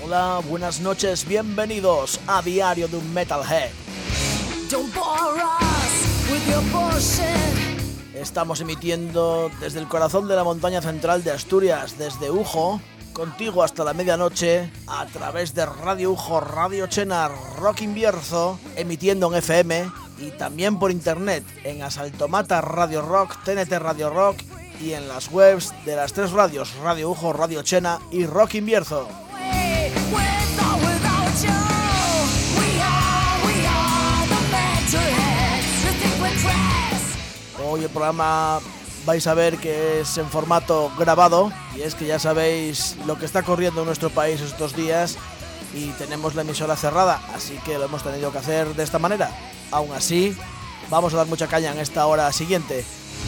Hola, buenas noches, bienvenidos a Diario de un Metalhead. Estamos emitiendo desde el corazón de la montaña central de Asturias, desde Ujo, contigo hasta la medianoche, a través de Radio Ujo, Radio Chena, Rock Invierzo, emitiendo en FM y también por internet en Asaltomata Radio Rock, TNT Radio Rock y en las webs de las tres radios, Radio Ujo, Radio Chena y Rock Invierzo. Hoy el programa vais a ver que es en formato grabado, y es que ya sabéis lo que está corriendo en nuestro país estos días y tenemos la emisora cerrada, así que lo hemos tenido que hacer de esta manera. Aún así, vamos a dar mucha caña en esta hora siguiente.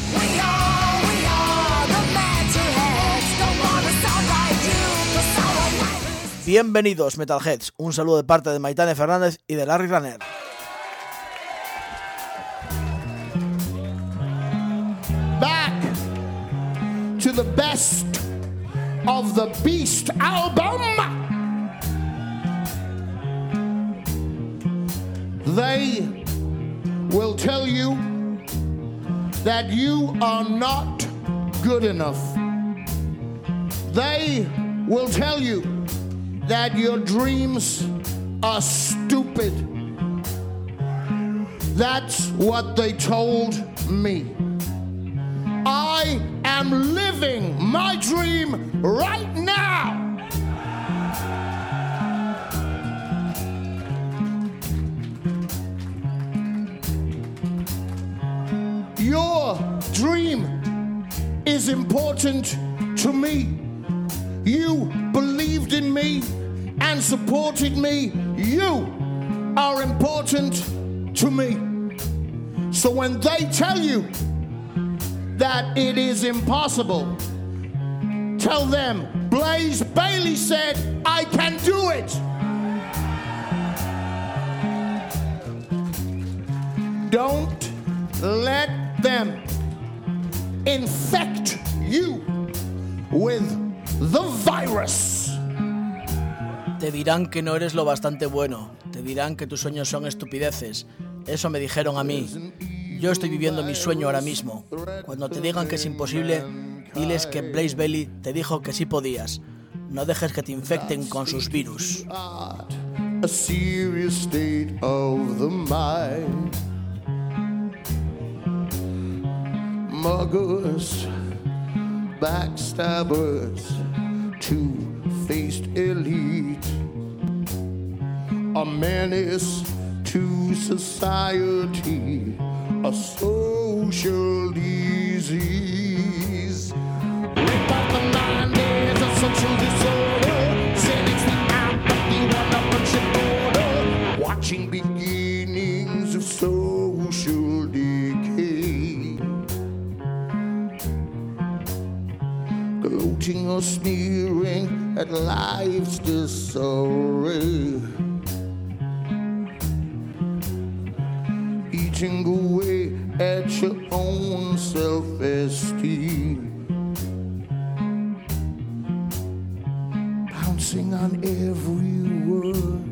Bienvenidos Metalheads, un saludo de parte de Maitane Fernández y de Larry Runner. Back to the best of the Beast album. They will tell you that you are not good enough. They will tell you that your dreams are stupid. That's what they told me. I am living my dream right now. Your dream is important to me. You believed in me and supported me. You are important to me. So when they tell you that it is impossible, tell them Blaze Bayley said I can do it. Don't let them infect you with the virus. Te dirán que no eres lo bastante bueno, te dirán que tus sueños son estupideces. Eso me dijeron a mí. Yo estoy viviendo mi sueño ahora mismo. Cuando te digan que es imposible, diles que Blaze Bayley te dijo que sí podías. No dejes que te infecten con sus virus. A serious state of the mind. Muggers, backstabbers, two-faced elite, a menace to society, a social disease. Rip off the 9 days of social disorder, cynics the apathy, one up on your border, watching beginnings of social decay, gloating or sneering at life's disarray, eating away at your own self-esteem, pouncing on every word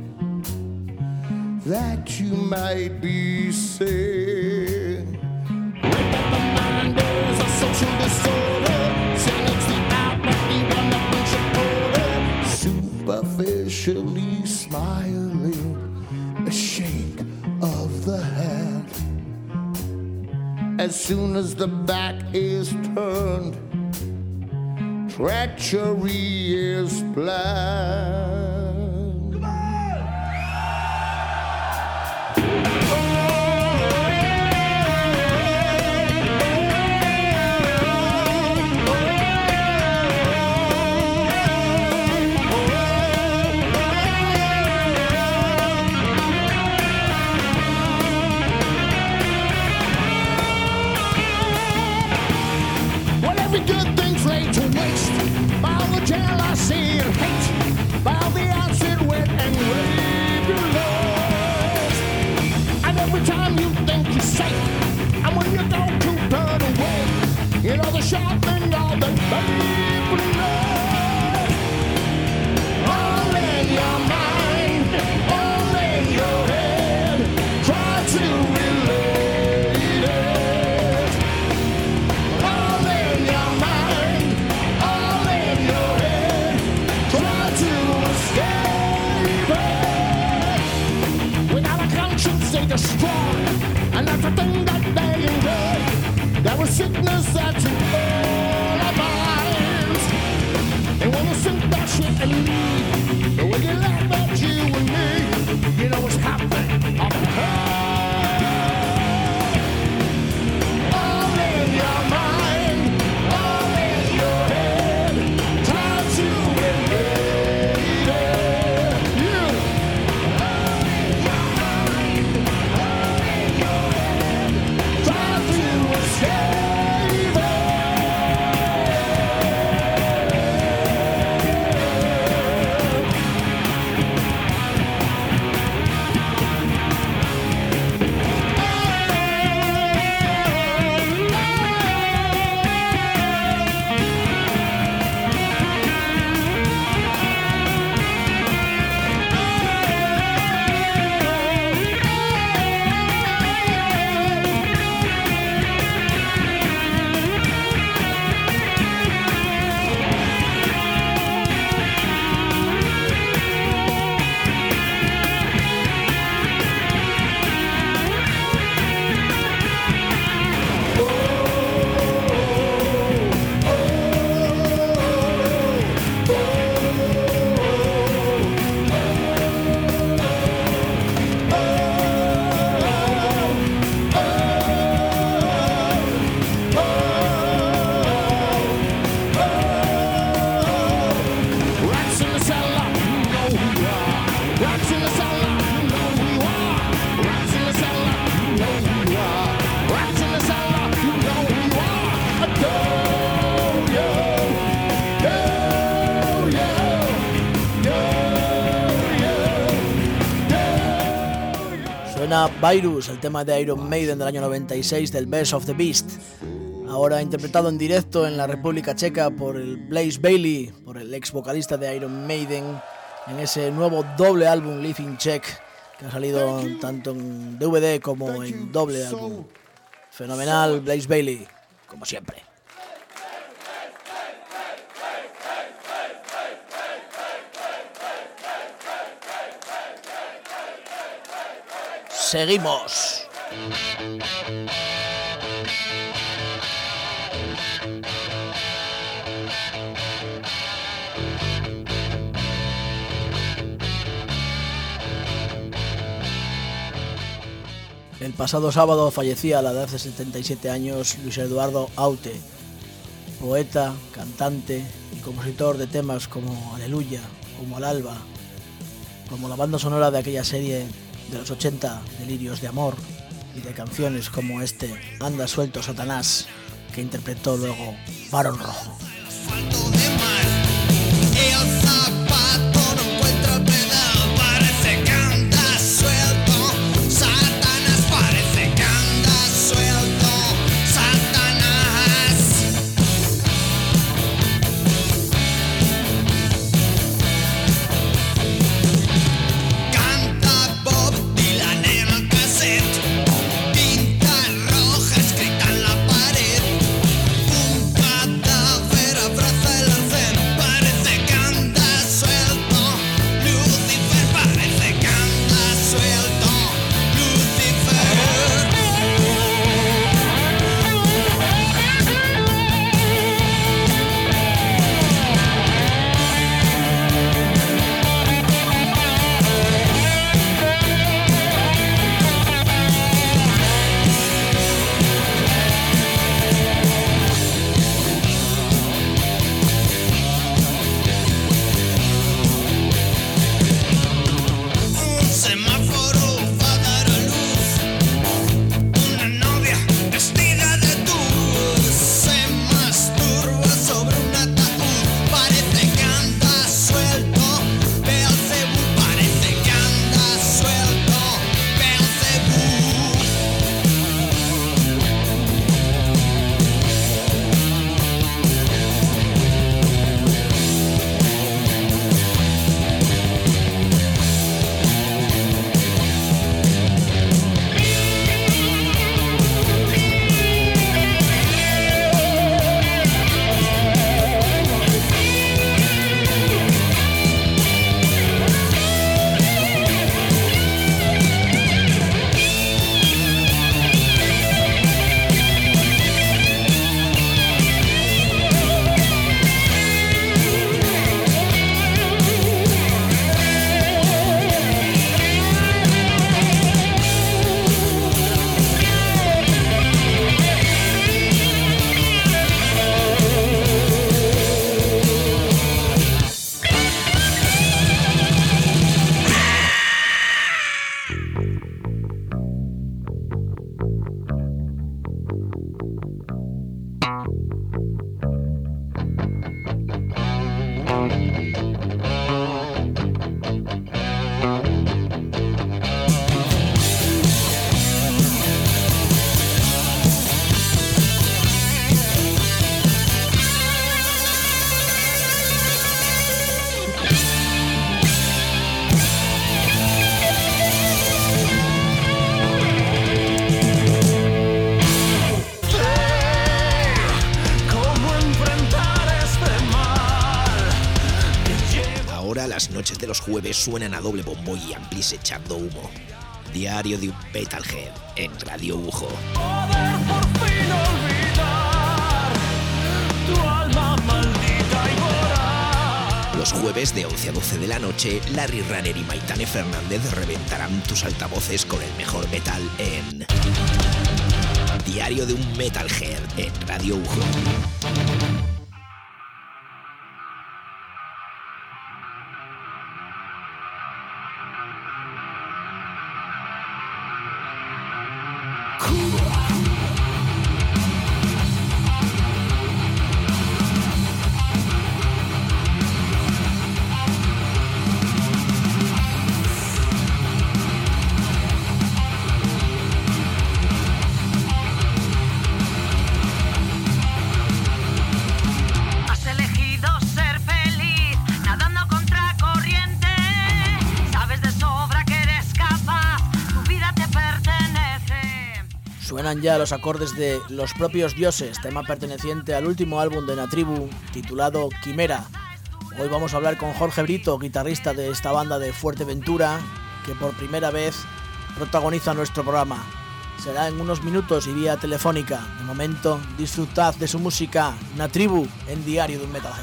that you might be saying. Rip up the mind, there's a social disorder, cynics the apathy, one up on your border, superficially smiling, a shake of the hand. As soon as the back is turned, treachery is planned. Come on! Well, every good thing's laid to waste by all the jealousy and hate, by strong, and that's the thing that they enjoy. There was sickness that took all our minds. They wanna sink that shit and leave, but when you laugh at you and me, you know what's happening up ahead. All in your mind, all in your head, time to invade it. You. All in your mind, all in your head, time to escape it. Rats in the cellar, you know who you are. Rats in the cellar, you know who you are. Rats in the cellar, you know who you are. Rats in the cellar, you know who you are. Go, yo, Suena Virus, el tema de Iron Maiden del año 96 del Best of the Beast. Ahora interpretado en directo en la República Checa por el Blaze Bayley, por el ex vocalista de Iron Maiden, en ese nuevo doble álbum Living Check, que ha salido tanto en DVD como en doble álbum. Fenomenal Blaze Bayley, como siempre. Seguimos. El pasado sábado fallecía a la edad de 77 años Luis Eduardo Aute, poeta, cantante y compositor de temas como Aleluya, como Al Alba, como la banda sonora de aquella serie de los 80, Delirios de Amor, y de canciones como este Anda suelto Satanás, que interpretó luego Barón Rojo. Pinta roja escrita en la pared, un cadáver las noches de los jueves suenan a doble bombo y amplis echando humo. Diario de un Metalhead en Radio Ujo. Poder por fin olvidar tu alma maldita y voraz. Los jueves de 11 a 12 de la noche, Larry Runner y Maitane Fernández reventarán tus altavoces con el mejor metal en Diario de un Metalhead en Radio Ujo. Suenan ya los acordes de Los propios dioses, tema perteneciente al último álbum de Natribu, titulado Quimera. Hoy vamos a hablar con Jorge Brito, guitarrista de esta banda de Fuerteventura, que por primera vez protagoniza nuestro programa. Será en unos minutos y vía telefónica. De momento, disfrutad de su música, Natribu, en Diario de un Metalhead.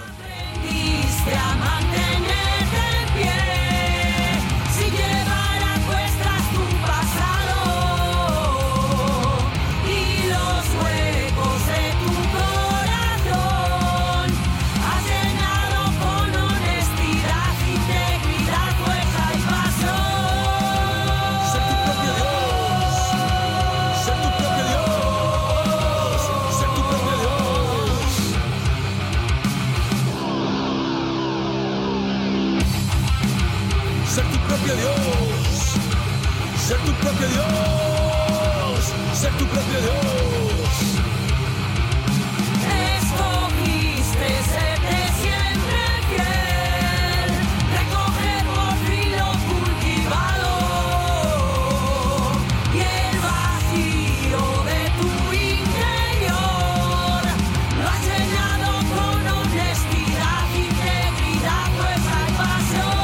Ser tu propio Dios, ser tu propio Dios. Escogiste serte siempre fiel, recoger por fin lo cultivado y el vacío de tu interior lo has llenado con honestidad, integridad, fuerza y pasión.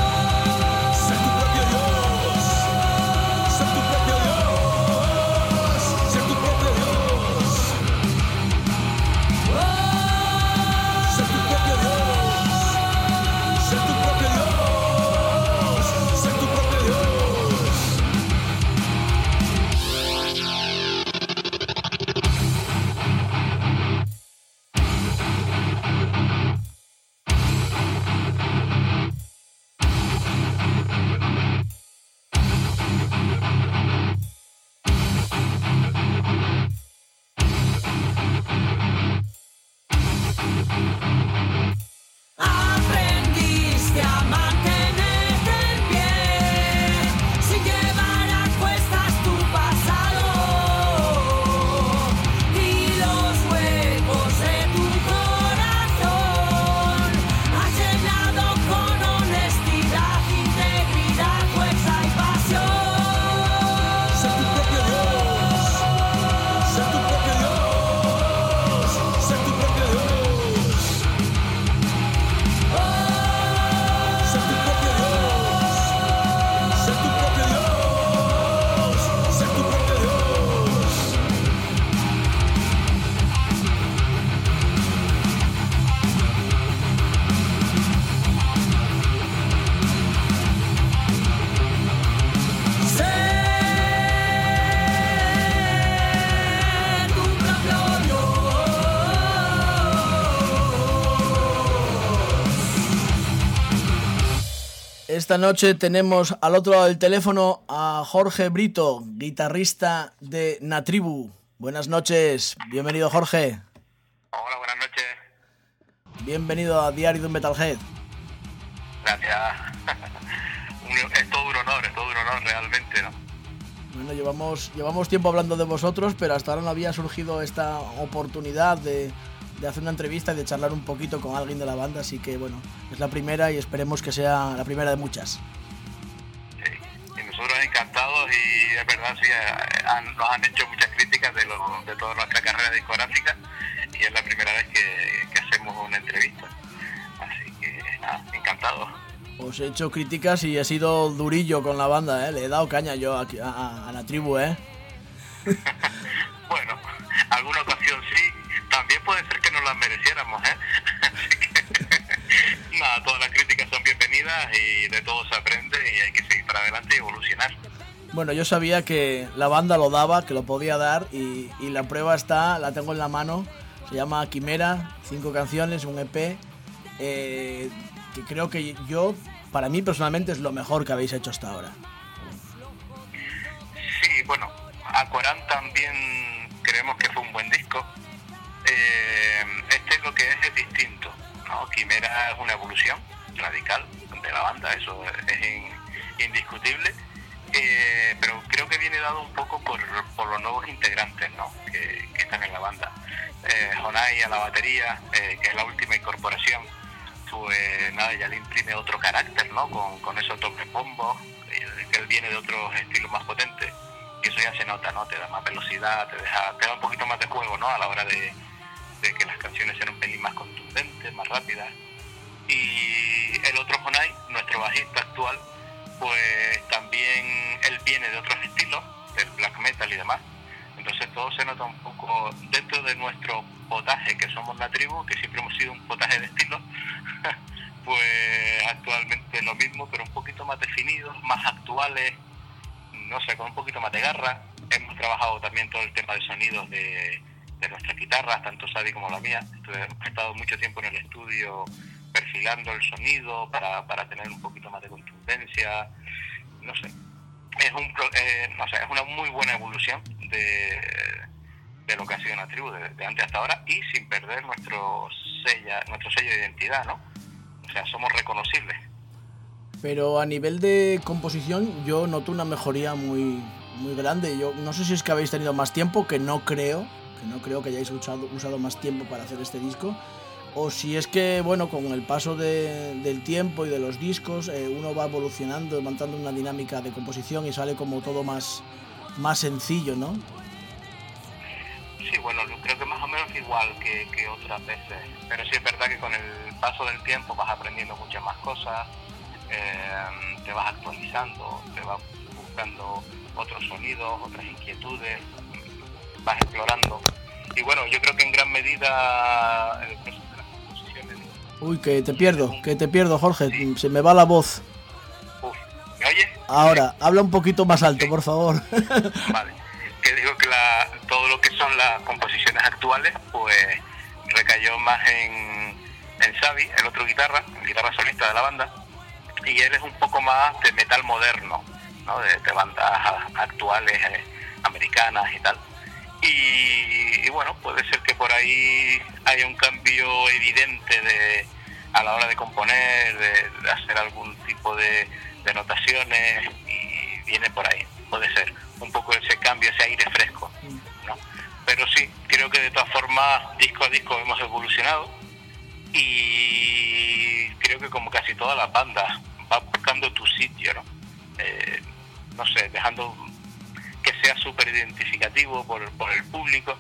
Esta noche tenemos al otro lado del teléfono a Jorge Brito, guitarrista de Natribu. Buenas noches, bienvenido Jorge. Hola, buenas noches. Bienvenido a Diario de un Metalhead. Gracias. Es todo un honor realmente, ¿no? Bueno, llevamos tiempo hablando de vosotros, pero hasta ahora no había surgido esta oportunidad de hacer una entrevista y de charlar un poquito con alguien de la banda, así que bueno, es la primera y esperemos que sea la primera de muchas. Sí, y nosotros encantados, y es verdad, sí, nos han hecho muchas críticas de toda nuestra carrera discográfica, y es la primera vez que hacemos una entrevista, así que nada, encantados. Os he hecho críticas y he sido durillo con la banda, ¿eh? Le he dado caña yo a la tribu, ¿eh? Bueno, alguna ocasión sí, también puede ser que nos las mereciéramos, ¿eh? Así que, nada, todas las críticas son bienvenidas y de todo se aprende y hay que seguir para adelante y evolucionar. Bueno, yo sabía que la banda lo daba, que lo podía dar y la prueba está, la tengo en la mano. Se llama Quimera, 5 canciones, un EP, que creo que para mí personalmente es lo mejor que habéis hecho hasta ahora. Sí, bueno, Aquarán también creemos que fue un buen disco. Este lo que es distinto, ¿no? Quimera es una evolución radical de la banda, eso es indiscutible. Pero creo que viene dado un poco por los nuevos integrantes, ¿no? que están en la banda. Jonay a la batería, que es la última incorporación, pues nada, ya le imprime otro carácter, ¿no? Con esos dobles bombos, que él viene de otros estilos más potentes, y eso ya se nota, ¿no? Te da más velocidad, te da un poquito más de juego, ¿no? A la hora de que las canciones sean un pelín más contundentes, más rápidas. Y el otro Jonay, nuestro bajista actual, pues también él viene de otros estilos, del black metal y demás. Entonces todo se nota un poco dentro de nuestro potaje, que somos la tribu, que siempre hemos sido un potaje de estilos, pues actualmente lo mismo, pero un poquito más definidos, más actuales, no sé, con un poquito más de garra. Hemos trabajado también todo el tema de sonidos de nuestras guitarras, tanto Sadi como la mía. Hemos estado mucho tiempo en el estudio perfilando el sonido para tener un poquito más de contundencia, no sé. Es una muy buena evolución de lo que ha sido una tribu de antes hasta ahora, y sin perder nuestro sello de identidad, ¿no? O sea, somos reconocibles. Pero a nivel de composición yo noto una mejoría muy, muy grande. Yo no sé si es que habéis tenido más tiempo, que no creo que hayáis usado más tiempo para hacer este disco, o si es que, bueno, con el paso del tiempo y de los discos, uno va evolucionando, montando una dinámica de composición y sale como todo más sencillo, ¿no? Sí, bueno, yo creo que más o menos igual que otras veces, pero sí es verdad que con el paso del tiempo vas aprendiendo muchas más cosas, te vas actualizando, te vas buscando otros sonidos, otras inquietudes, vas explorando. Y bueno, yo creo que en gran medida el proceso de las composiciones... Uy, que te pierdo, Jorge, sí. Se me va la voz. Uf, ¿me oyes? Ahora, habla un poquito más alto, sí. Por favor. Vale, que digo que todo lo que son las composiciones actuales, pues recayó más en Xavi, el otro guitarra solista de la banda, y él es un poco más de metal moderno, ¿no? De bandas actuales, americanas y tal. Y bueno, puede ser que por ahí haya un cambio evidente a la hora de componer, de hacer algún tipo de notaciones, y viene por ahí, puede ser un poco ese cambio, ese aire fresco, ¿no? Pero sí, creo que de todas formas disco a disco hemos evolucionado, y creo que como casi todas las bandas vas buscando tu sitio, ¿no? No sé, dejando que sea súper identificativo por el público,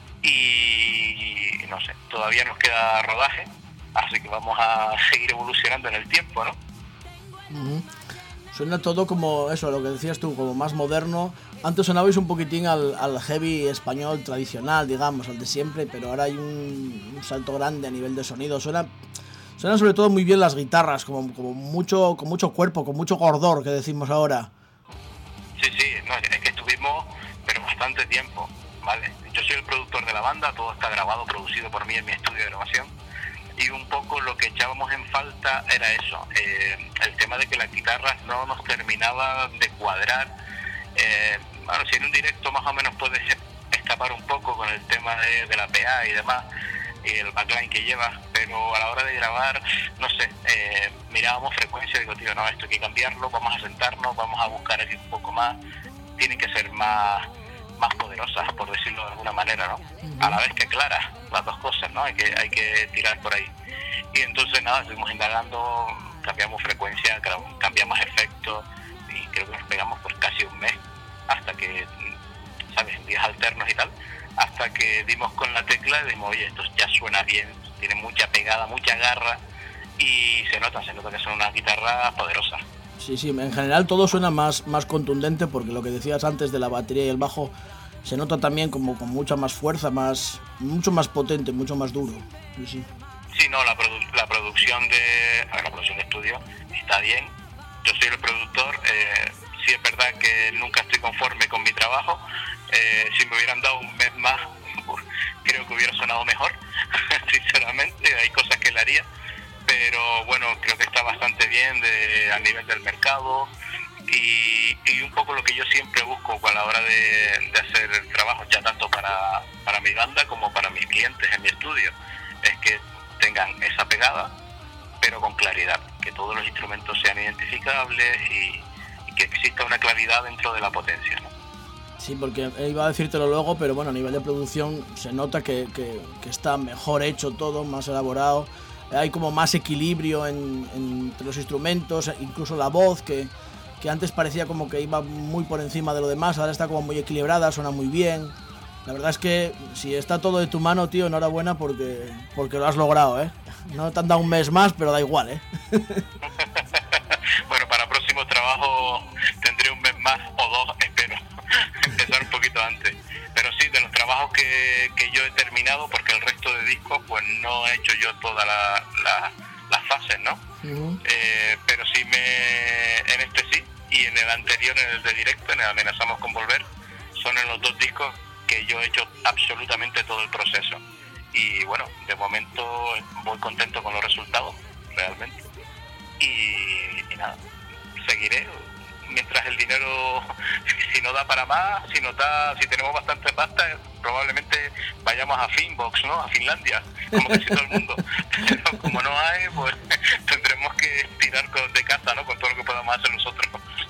y no sé, todavía nos queda rodaje, así que vamos a seguir evolucionando en el tiempo, ¿no? Uh-huh. Suena todo como eso, lo que decías tú, como más moderno. Antes sonabais un poquitín al heavy español tradicional, digamos, al de siempre, pero ahora hay un salto grande a nivel de sonido. Suenan sobre todo muy bien las guitarras, como mucho, con mucho cuerpo, con mucho gordor, que decimos ahora. Sí, no, es que estuvimos, pero bastante tiempo, ¿vale? Yo soy el productor de la banda, todo está grabado, producido por mí en mi estudio de grabación, y un poco lo que echábamos en falta era eso, el tema de que las guitarras no nos terminaban de cuadrar. Bueno, si en un directo más o menos puedes escapar un poco con el tema de la PA y demás, y el backline que llevas, pero a la hora de grabar, no sé, mirábamos frecuencia y digo, tío, no, esto hay que cambiarlo, vamos a sentarnos, vamos a buscar aquí un poco más, tienen que ser más poderosas, por decirlo de alguna manera, ¿no? A la vez que claras, las dos cosas, ¿no? Hay que tirar por ahí. Y entonces nada, estuvimos indagando, cambiamos frecuencia, cambiamos efectos, y creo que nos pegamos por casi un mes, hasta que, ¿sabes?, en días alternos y tal, hasta que dimos con la tecla y dijimos, oye, esto ya suena bien, tiene mucha pegada, mucha garra, y se nota que son unas guitarras poderosas. Sí, en general todo suena más contundente, porque lo que decías antes de la batería y el bajo se nota también como con mucha más fuerza, mucho más potente, mucho más duro. Sí. Sí, no, la producción de estudio está bien. Yo soy el productor, sí es verdad que nunca estoy conforme con mi trabajo. Si me hubieran dado un mes más, creo que hubiera sonado mejor, sinceramente, hay cosas que le haría, pero bueno, creo que está bastante bien a nivel del mercado y un poco lo que yo siempre busco a la hora de hacer el trabajo, ya tanto para mi banda como para mis clientes en mi estudio, es que tengan esa pegada, pero con claridad, que todos los instrumentos sean identificables y que exista una claridad dentro de la potencia, ¿no? Sí, porque iba a decírtelo luego, pero bueno, a nivel de producción se nota que está mejor hecho todo, más elaborado. Hay como más equilibrio entre los instrumentos, incluso la voz, que antes parecía como que iba muy por encima de lo demás, ahora está como muy equilibrada, suena muy bien. La verdad es que si está todo de tu mano, tío, enhorabuena porque lo has logrado, ¿eh? No te han dado un mes más, pero da igual, ¿eh? Bueno, para próximo trabajo tendré un mes más o dos, espero. Empezar un poquito antes. Pero sí, de los trabajos que yo he terminado, porque el resto de discos pues no he hecho yo todas las fases, ¿no? Uh-huh. Pero sí en este sí, y en el anterior, en el de directo, en el Amenazamos con Volver, son en los dos discos que yo he hecho absolutamente todo el proceso. Y bueno, de momento voy contento con los resultados, realmente. Y nada, seguiré. Mientras el dinero, si no da para más, si tenemos bastante pasta, probablemente vayamos a Finbox, ¿no? A Finlandia, como casi todo el mundo. Pero como no hay, pues tendremos que tirar de casa, ¿no? Con todo lo que podamos hacer nosotros.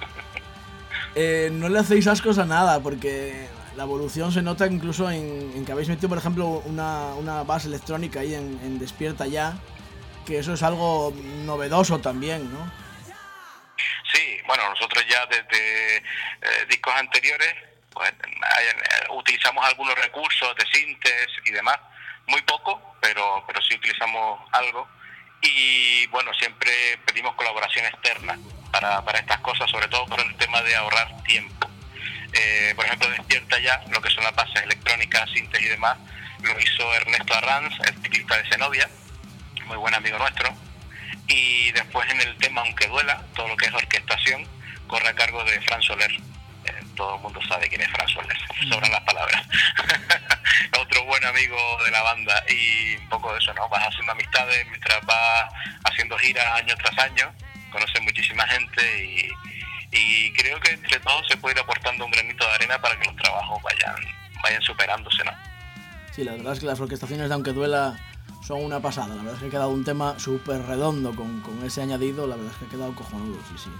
No le hacéis ascos a nada, porque la evolución se nota incluso en que habéis metido, por ejemplo, una base electrónica ahí en Despierta Ya, que eso es algo novedoso también, ¿no? Sí, bueno, nosotros ya desde discos anteriores pues utilizamos algunos recursos de sintes y demás, muy poco, pero sí utilizamos algo, y bueno, siempre pedimos colaboración externa para estas cosas, sobre todo por el tema de ahorrar tiempo. Por ejemplo, Despierta Ya, lo que son las bases electrónicas, sintes y demás, lo hizo Ernesto Arranz, el teclista de Zenobia, muy buen amigo nuestro. Y después en el tema Aunque Duela, todo lo que es orquestación, corre a cargo de Fran Soler. Todo el mundo sabe quién es Fran Soler, sobran las palabras. Otro buen amigo de la banda, y un poco de eso, ¿no? Vas haciendo amistades mientras vas haciendo giras año tras año, conoces muchísima gente y creo que entre todos se puede ir aportando un granito de arena para que los trabajos vayan superándose, ¿no? Sí, la verdad es que las orquestaciones de Aunque Duela son una pasada. La verdad es que ha quedado un tema súper redondo con ese añadido. La verdad es que ha quedado cojonudo, sí.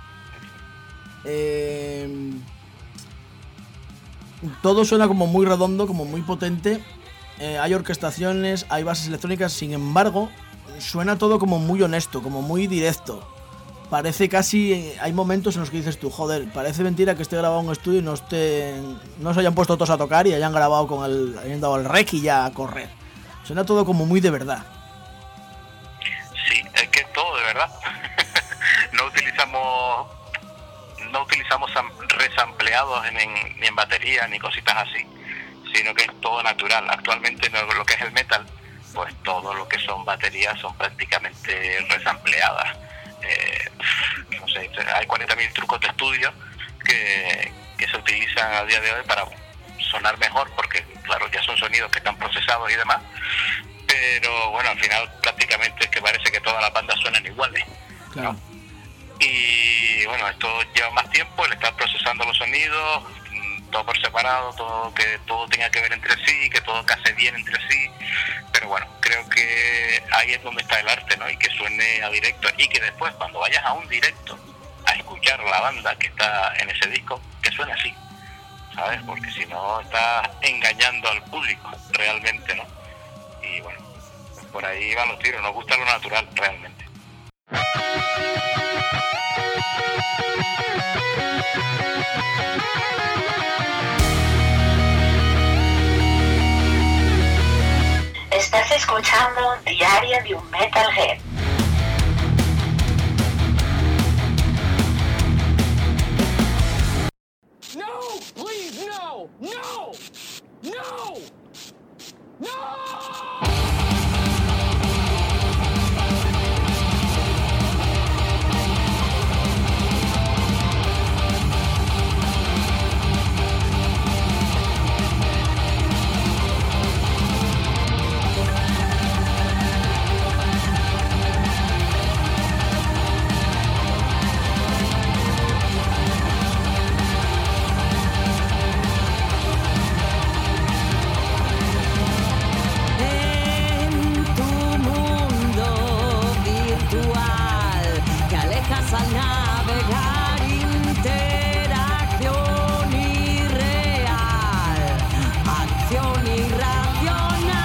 Todo suena como muy redondo, como muy potente. Hay orquestaciones, hay bases electrónicas. Sin embargo, suena todo como muy honesto, como muy directo. Parece casi... Hay momentos en los que dices tú, joder, parece mentira que esté grabado en un estudio y no se hayan puesto todos a tocar y hayan grabado hayan dado el rec y ya a correr. Suena todo como muy de verdad. Sí, es que es todo de verdad. No utilizamos resampleados ni en batería ni cositas así, sino que es todo natural. Actualmente lo que es el metal, pues todo lo que son baterías son prácticamente resampleadas. No sé, hay 40.000 trucos de estudio que se utilizan a día de hoy para sonar mejor, porque claro, ya son sonidos que están procesados y demás, pero bueno, al final prácticamente es que parece que todas las bandas suenan iguales, claro, ¿no? Y bueno, esto lleva más tiempo, el estar procesando los sonidos, todo por separado, que todo tenga que ver entre sí, que todo case bien entre sí, pero bueno, creo que ahí es donde está el arte, ¿no? Y que suene a directo, y que después cuando vayas a un directo a escuchar la banda que está en ese disco, que suene así, ¿sabes? Porque si no estás engañando al público realmente, ¿no? Y bueno, por ahí van los tiros, nos gusta lo natural realmente. Estás escuchando Diario de un Metalhead. navegar, interacción irreal, acción irracional.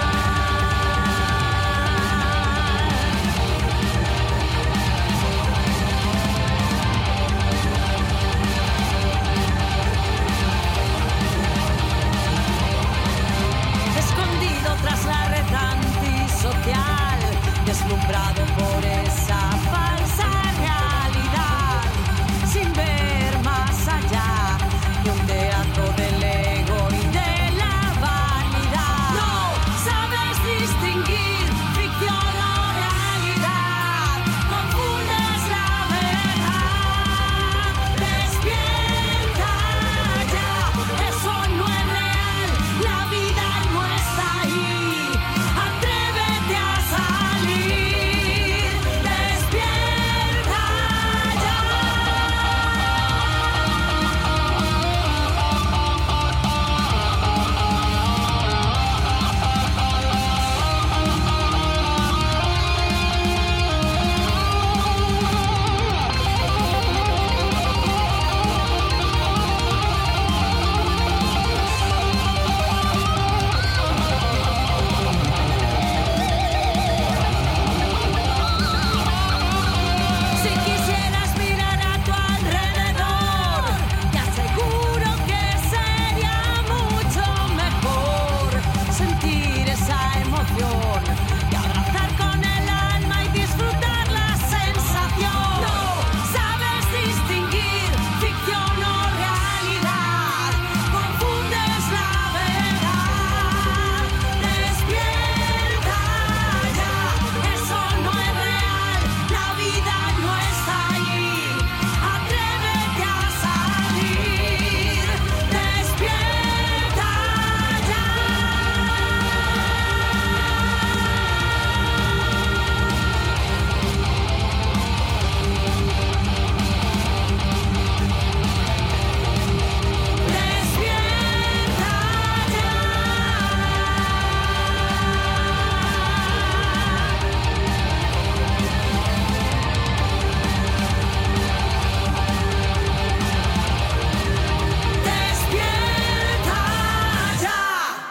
Escondido tras la red antisocial, deslumbrado por esa falsa realidad, sin ver más allá de un teatro del ego y de la vanidad. No sabes distinguir ficción o realidad, confundes la verdad. Despierta ya, eso no es real, la vida no está ahí. Atrévete a salir, despierta ya. Si quisieras mirar a tu alrededor, te aseguro que sería mucho mejor sentir esa emoción y abrazar con el alma y disfrutar la sensación. No sabes distinguir ficción o realidad, confundes la verdad. Despierta ya, eso no es real, la vida no está ahí. Atrévete a salir, despierta ya. Despierta ya.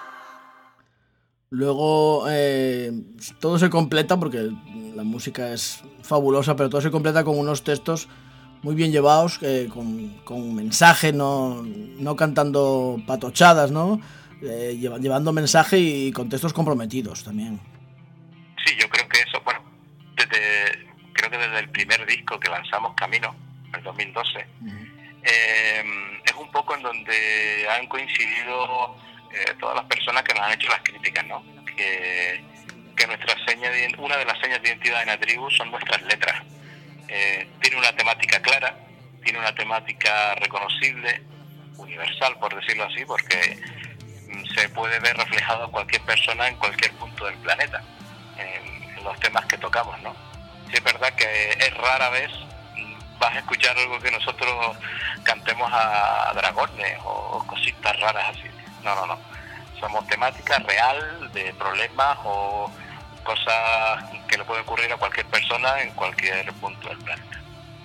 Luego todo se completa, porque la música es fabulosa, pero todo se completa con unos textos muy bien llevados, con mensaje, no cantando patochadas, ¿no? Llevando mensaje y con textos comprometidos también. Sí, yo creo que eso, bueno, creo que desde el primer disco que lanzamos, Camino, en el 2012, es un poco en donde han coincidido todas las personas que nos han hecho las críticas, ¿no? Que una de las señas de identidad de la tribu son nuestras letras. Tiene una temática clara, tiene una temática reconocible, universal, por decirlo así, porque se puede ver reflejado cualquier persona en cualquier punto del planeta, en los temas que tocamos, ¿no? Sí, es verdad que es rara vez vas a escuchar algo que nosotros cantemos a dragones o cositas raras así. No. Somos temática real de problemas o cosas que le puede ocurrir a cualquier persona en cualquier punto del planeta.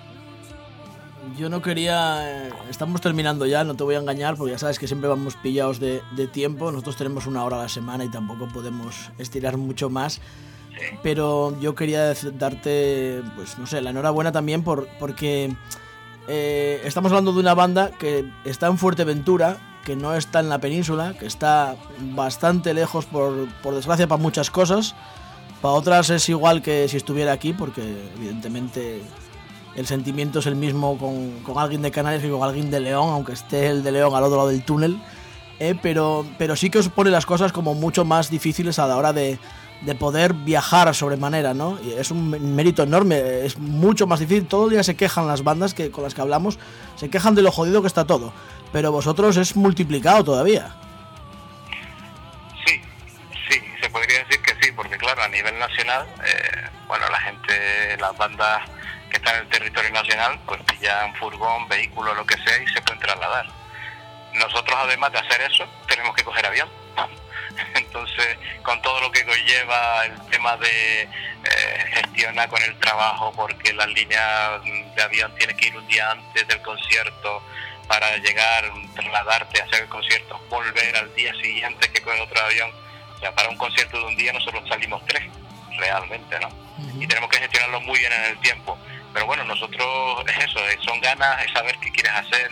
Yo no quería... estamos terminando ya, no te voy a engañar, porque ya sabes que siempre vamos pillados de tiempo. Nosotros tenemos 1 hora a la semana y tampoco podemos estirar mucho más. Sí. Pero yo quería darte, pues no sé, la enhorabuena también porque estamos hablando de una banda que está en Fuerteventura, que no está en la península, que está bastante lejos por desgracia para muchas cosas. Para otras es igual que si estuviera aquí, porque evidentemente el sentimiento es el mismo con alguien de Canarias que con alguien de León, aunque esté el de León al otro lado del túnel. Pero sí que os pone las cosas como mucho más difíciles a la hora de poder viajar sobremanera, ¿no? Y es un mérito enorme, es mucho más difícil. Todo el día se quejan las bandas con las que hablamos, se quejan de lo jodido que está todo, pero vosotros es multiplicado todavía. Sí, se podría decir que sí, porque claro, a nivel nacional, las bandas que están en el territorio nacional, pues pillan furgón, vehículo, lo que sea, y se pueden trasladar. Nosotros, además de hacer eso, tenemos que coger avión. Entonces, con todo lo que conlleva el tema de gestiona con el trabajo porque la línea de avión tiene que ir un día antes del concierto para llegar, trasladarte, hacer el concierto, volver al día siguiente que coge otro avión. O sea, para un concierto de un día nosotros salimos 3, realmente, ¿no? Y tenemos que gestionarlo muy bien en el tiempo. Pero bueno, nosotros es eso, son ganas, es saber qué quieres hacer,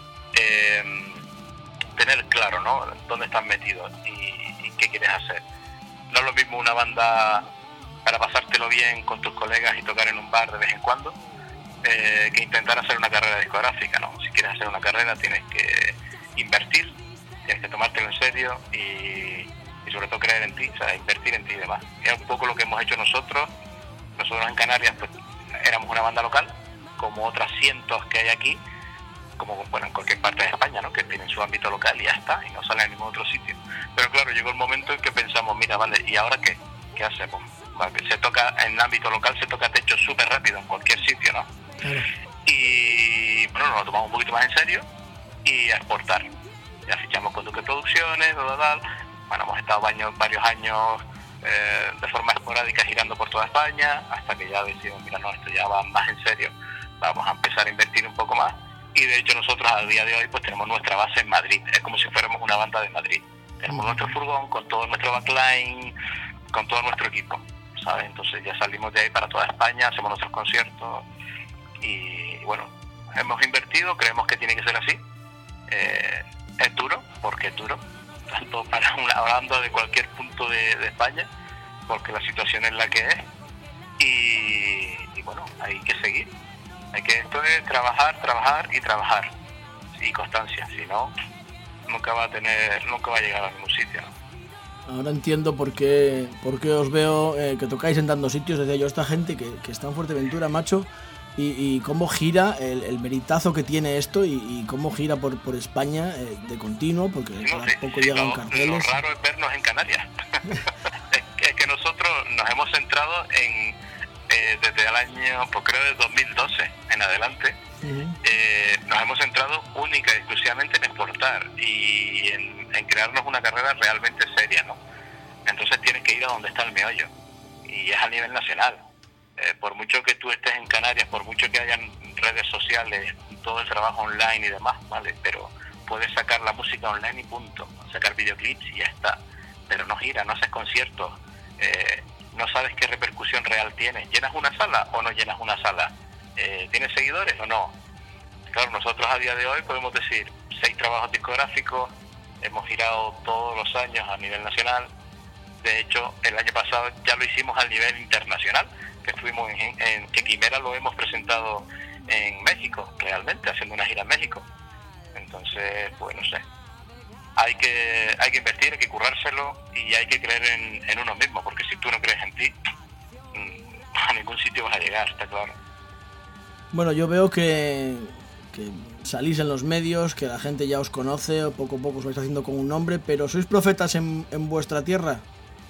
tener claro, ¿no? Dónde estás metido y qué quieres hacer. No es lo mismo una banda para pasártelo bien con tus colegas y tocar en un bar de vez en cuando, que intentar hacer una carrera discográfica, ¿no? Si quieres hacer una carrera tienes que invertir, tienes que tomártelo en serio y sobre todo creer en ti, o sea, invertir en ti y demás. Es un poco lo que hemos hecho nosotros. Nosotros en Canarias pues éramos una banda local, como otras cientos que hay aquí, como bueno, en cualquier parte de España, ¿no? Que tienen su ámbito local y ya está, y no salen en ningún otro sitio. Pero claro, llegó el momento en que pensamos, mira, vale, ¿y ahora qué? ¿Qué hacemos? Vale, se toca en ámbito local, se toca techo súper rápido en cualquier sitio, ¿no? Claro. Y bueno, nos lo tomamos un poquito más en serio y a exportar. Ya fichamos con Duque Producciones, tal. Bueno, hemos estado varios años de forma esporádica girando por toda España, hasta que ya decidimos, mira, no, esto ya va más en serio, vamos a empezar a invertir un poco más. Y de hecho nosotros a día de hoy pues tenemos nuestra base en Madrid, es como si fuéramos una banda de Madrid. Tenemos nuestro furgón con todo nuestro backline, con todo nuestro equipo, ¿sabes? Entonces ya salimos de ahí para toda España, hacemos nuestros conciertos y bueno, hemos invertido, creemos que tiene que ser así. Es duro, porque es duro, tanto para una banda de cualquier punto de España, porque la situación es la que es y bueno, hay que seguir. Esto es trabajar y constancia, si no, nunca va a llegar a ningún sitio, ¿no? Ahora entiendo por qué os veo que tocáis en tantos sitios. Decía yo, esta gente que está en Fuerteventura, macho, y cómo gira el meritazo que tiene esto y cómo gira por España de continuo, porque cada poco llegan carteles. Lo raro es vernos en Canarias. es que nosotros nos hemos centrado en desde el año, pues creo de 2012 en adelante, nos hemos centrado única y exclusivamente en exportar y en crearnos una carrera realmente seria, ¿no? Entonces tienes que ir a donde está el meollo y es a nivel nacional. Por mucho que tú estés en Canarias, por mucho que hayan redes sociales, todo el trabajo online y demás, vale, pero puedes sacar la música online y punto, sacar videoclips y ya está, pero no gira, no haces conciertos, no sabes qué repercusión real tienes. ¿Llenas una sala o no llenas una sala? ¿Tienes seguidores o no? Claro, nosotros a día de hoy podemos decir 6 trabajos discográficos, hemos girado todos los años a nivel nacional. De hecho, el año pasado ya lo hicimos a nivel internacional, que estuvimos que Quimera lo hemos presentado en México, realmente, haciendo una gira en México. Entonces, pues no sé. Hay que invertir, hay que currárselo y hay que creer en uno mismo, porque si tú no crees en ti, a ningún sitio vas a llegar, está claro. Bueno, yo veo que salís en los medios, que la gente ya os conoce, poco a poco os vais haciendo con un nombre, pero ¿sois profetas en vuestra tierra?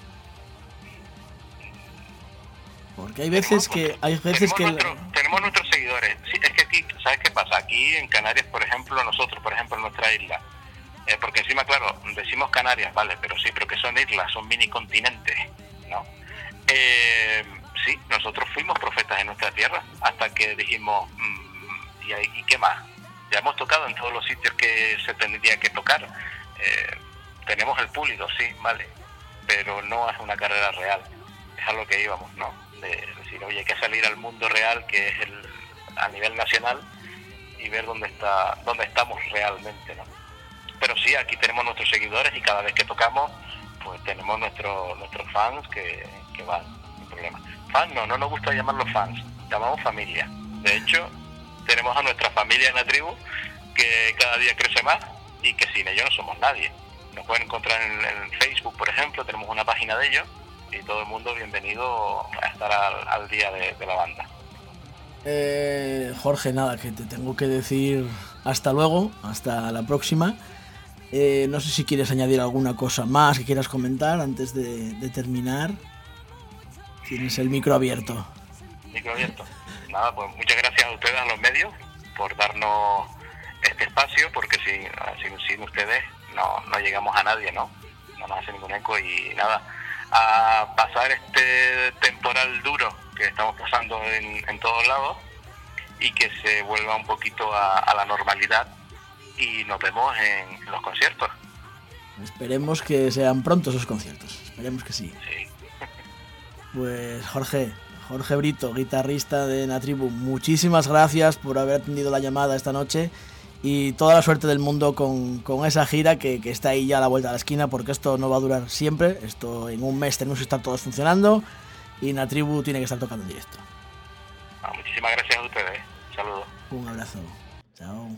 Porque hay veces que... Tenemos nuestros seguidores. Sí, es que aquí, ¿sabes qué pasa? Aquí en Canarias, por ejemplo, nosotros, por ejemplo, en nuestra isla, porque encima, claro, decimos Canarias, vale, pero que son islas, son mini continentes, ¿no? Sí, nosotros fuimos profetas en nuestra tierra hasta que dijimos, ¿y qué más? Ya hemos tocado en todos los sitios que se tendría que tocar. Tenemos el público, sí, vale, pero no es una carrera real, es a lo que íbamos, ¿no? De decir, oye, hay que salir al mundo real, que es a nivel nacional, y ver dónde estamos realmente, ¿no? Pero sí, aquí tenemos nuestros seguidores y cada vez que tocamos, pues tenemos nuestros fans que van, sin problema. Fans no nos gusta llamarlos fans, llamamos familia. De hecho, tenemos a nuestra familia en la tribu, que cada día crece más y que sin ellos no somos nadie. Nos pueden encontrar en Facebook, por ejemplo, tenemos una página de ellos y todo el mundo bienvenido a estar al día de la banda. Jorge, nada, que te tengo que decir hasta luego, hasta la próxima. No sé si quieres añadir alguna cosa más que quieras comentar antes de terminar. Tienes el micro abierto. Micro abierto. Nada, pues muchas gracias a ustedes, a los medios, por darnos este espacio, porque sin ustedes no llegamos a nadie, ¿no? No nos hace ningún eco y nada. A pasar este temporal duro que estamos pasando en todos lados y que se vuelva un poquito a la normalidad y nos vemos en los conciertos. Esperemos que sean pronto esos conciertos, esperemos que sí. Sí. Pues Jorge Brito, guitarrista de Natribu, muchísimas gracias por haber atendido la llamada esta noche y toda la suerte del mundo con esa gira que está ahí ya a la vuelta de la esquina, porque esto no va a durar siempre, esto en un mes tenemos que estar todos funcionando y Natribu tiene que estar tocando en directo. Muchísimas gracias a ustedes, saludos. Un abrazo, chao.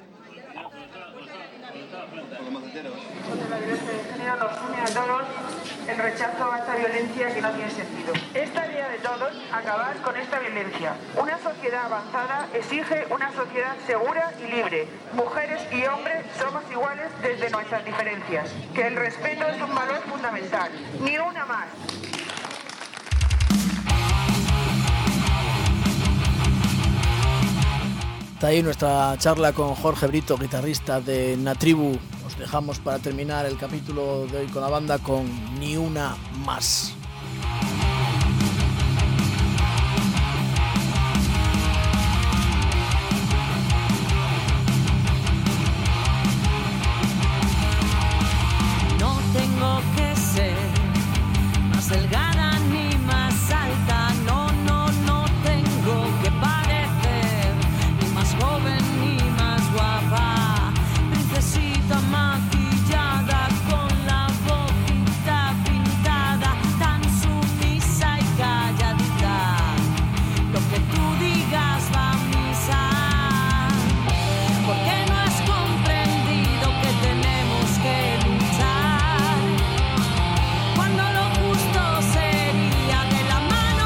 La violencia de género nos une a todos el rechazo a esta violencia que no tiene sentido. Es tarea de todos acabar con esta violencia. Una sociedad avanzada exige una sociedad segura y libre. Mujeres y hombres somos iguales desde nuestras diferencias. Que el respeto es un valor fundamental. Ni una más. Está ahí nuestra charla con Jorge Brito, guitarrista de Natribu. Os dejamos para terminar el capítulo de hoy con la banda con Ni Una Más. No tengo que ser más delgada ni más alta, no tengo que parecer ni más joven ni más guapa, princesita maquillada con la boquita pintada, tan sumisa y calladita, lo que tú digas va a misa, porque no has comprendido que tenemos que luchar, cuando lo justo sería de la mano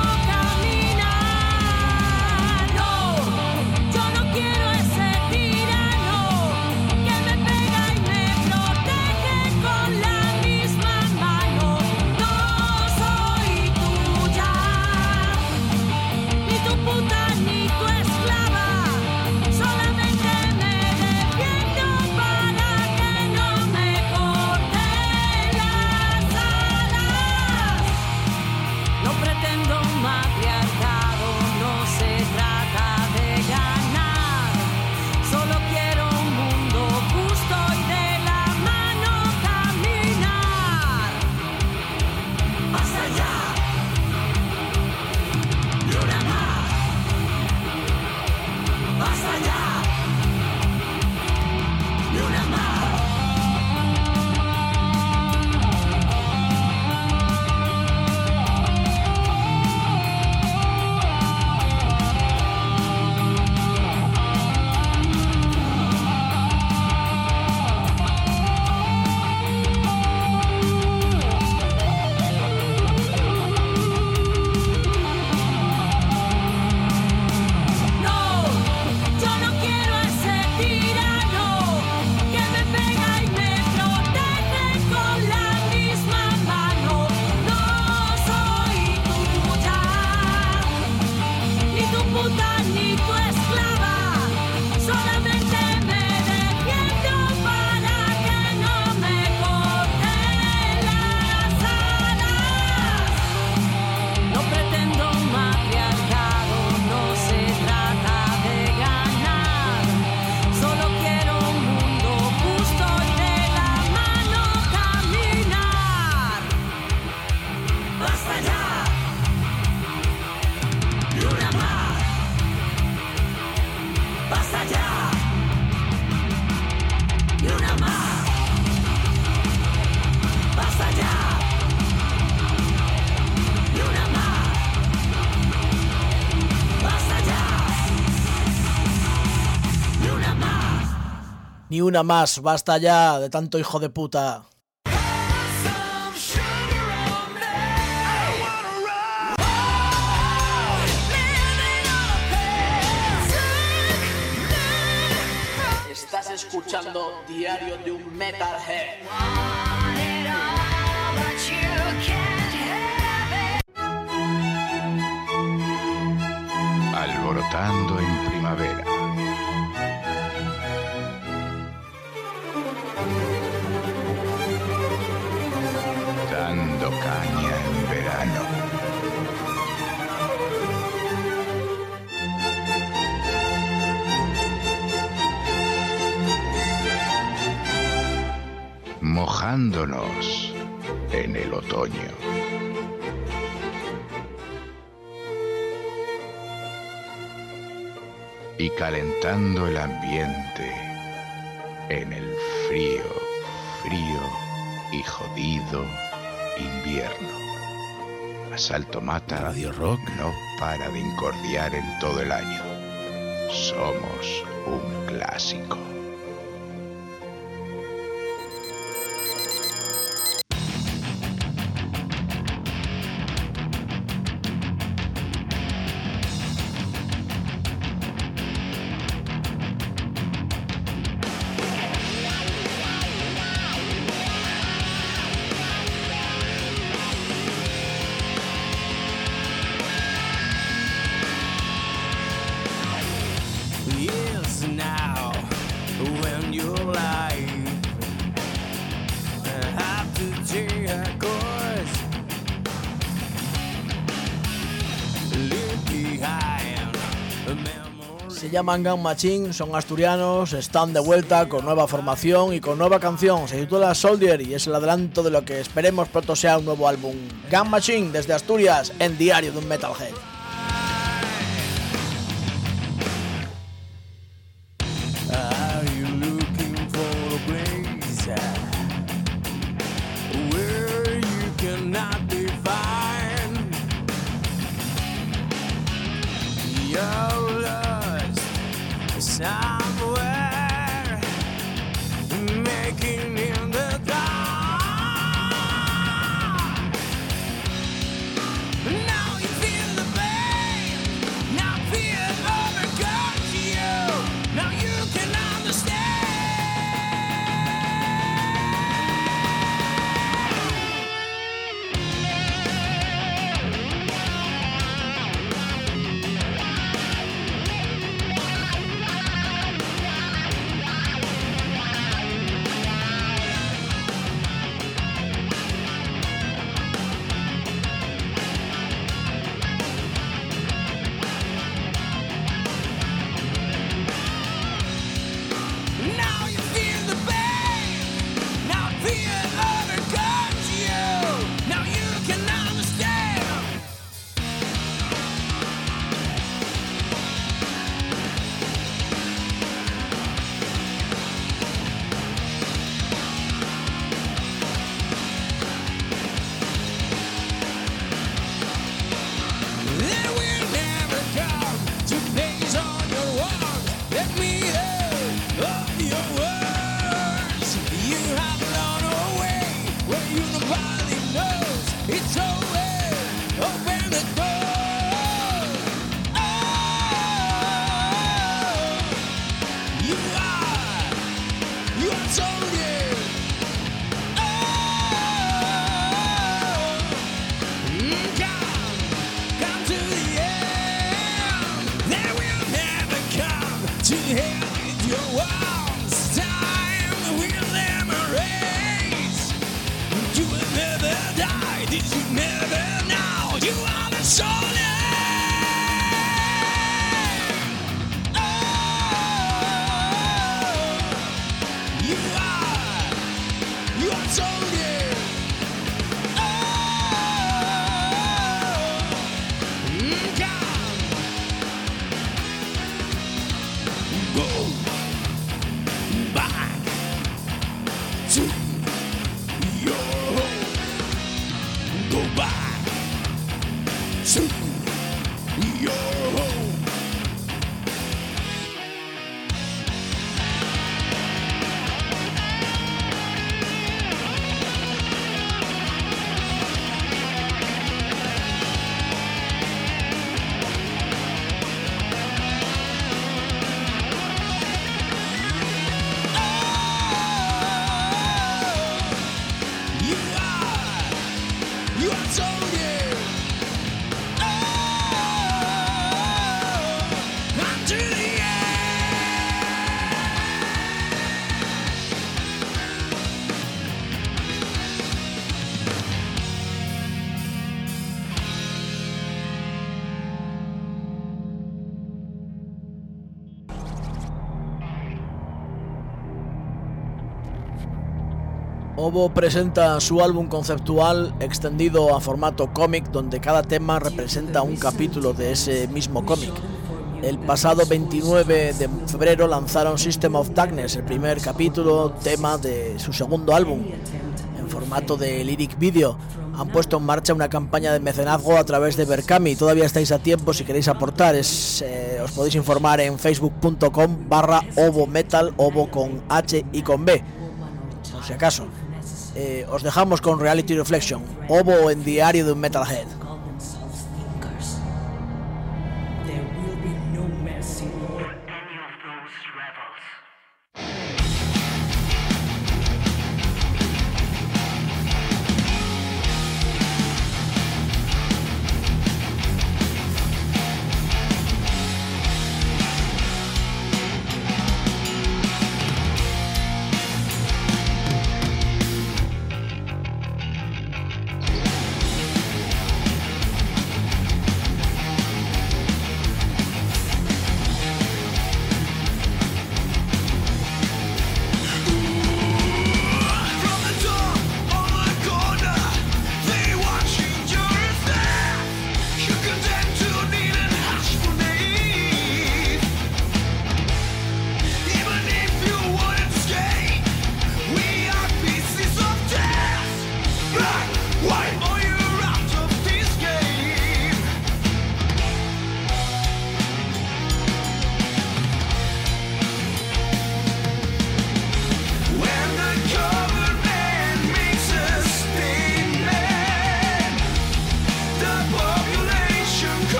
caminar. No, yo no quiero ese tirano que me pega y me protege con la misma mano. No soy tuya, ni tu puta ni tu esclava, solamente me defiendo para que no me corten las alas. No pretendo un matriarcado, no se trata de ganar, solo quiero un mundo justo y de la mano caminar. Basta ya, y una más. Basta ya, y una más. No, yo no quiero ese tirano que me pega y me protege con la misma mano. No soy tuya, ni tu puta ni tu esclava, solamente me defiendo para que no me corten las alas. No pretendo un matriarcado, no se trata de ganar, solo quiero un mundo justo y de la mano caminar. Basta ya, y una más. Basta ya, y una más. Basta ya, y una más. Basta ya, y una más. Ni una más, basta ya de tanto hijo de puta. Estás escuchando Diario de un Metalhead. Alborotando en primavera. Dando caña en verano. mojándonos en el otoño. Y calentando el ambiente en el frío, frío y jodido invierno. Asalto Mata Radio Rock no para de incordiar en todo el año. Somos un clásico. Se llaman Gun Machine, son asturianos, están de vuelta con nueva formación y con nueva canción. Se titula Soldier y es el adelanto de lo que esperemos pronto sea un nuevo álbum. Gun Machine desde Asturias en Diario de un Metalhead. Somewhere making in the dark. Now you feel the pain. Now fear overcomes you. Now you can understand. Ovo presenta su álbum conceptual extendido a formato cómic, donde cada tema representa un capítulo de ese mismo cómic. El pasado 29 de febrero lanzaron System of Darkness, el primer capítulo, tema de su segundo álbum, en formato de lyric video. Han puesto en marcha una campaña de mecenazgo a través de Berkami. Todavía estáis a tiempo si queréis aportar. Os podéis informar en facebook.com/Ovo Metal, Ovo con H y con B, por si acaso. Os dejamos con Reality Reflection, Ovo en Diario de un Metalhead.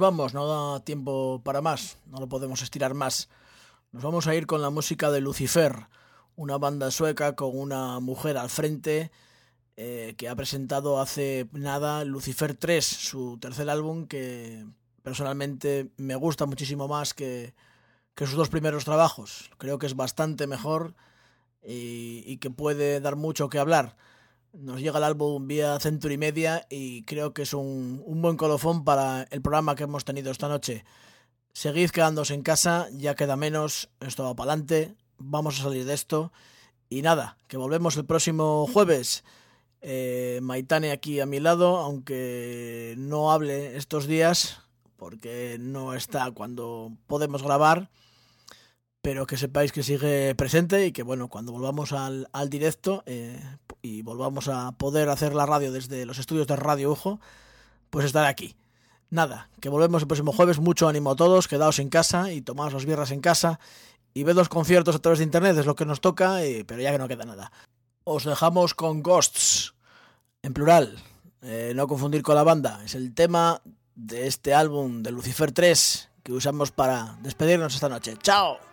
vamos, no da tiempo para más, no lo podemos estirar más. Nos vamos a ir con la música de Lucifer, una banda sueca con una mujer al frente que ha presentado hace nada Lucifer 3, su tercer álbum, que personalmente me gusta muchísimo más que sus dos primeros trabajos. Creo que es bastante mejor y que puede dar mucho que hablar. Nos llega el álbum vía Century Media y creo que es un buen colofón para el programa que hemos tenido esta noche. Seguid quedándose en casa, ya queda menos, esto va para adelante, vamos a salir de esto. Y nada, que volvemos el próximo jueves. Maitane aquí a mi lado, aunque no hable estos días, porque no está cuando podemos grabar, pero que sepáis que sigue presente y que bueno, cuando volvamos al directo y volvamos a poder hacer la radio desde los estudios de Radio Ujo, pues estaré aquí. Nada, que volvemos el próximo jueves, mucho ánimo a todos, quedaos en casa y tomaos las birras en casa y ved los conciertos a través de internet, es lo que nos toca, pero ya que no queda nada. Os dejamos con Ghosts, en plural, no confundir con la banda, es el tema de este álbum de Lucifer 3 que usamos para despedirnos esta noche. ¡Chao!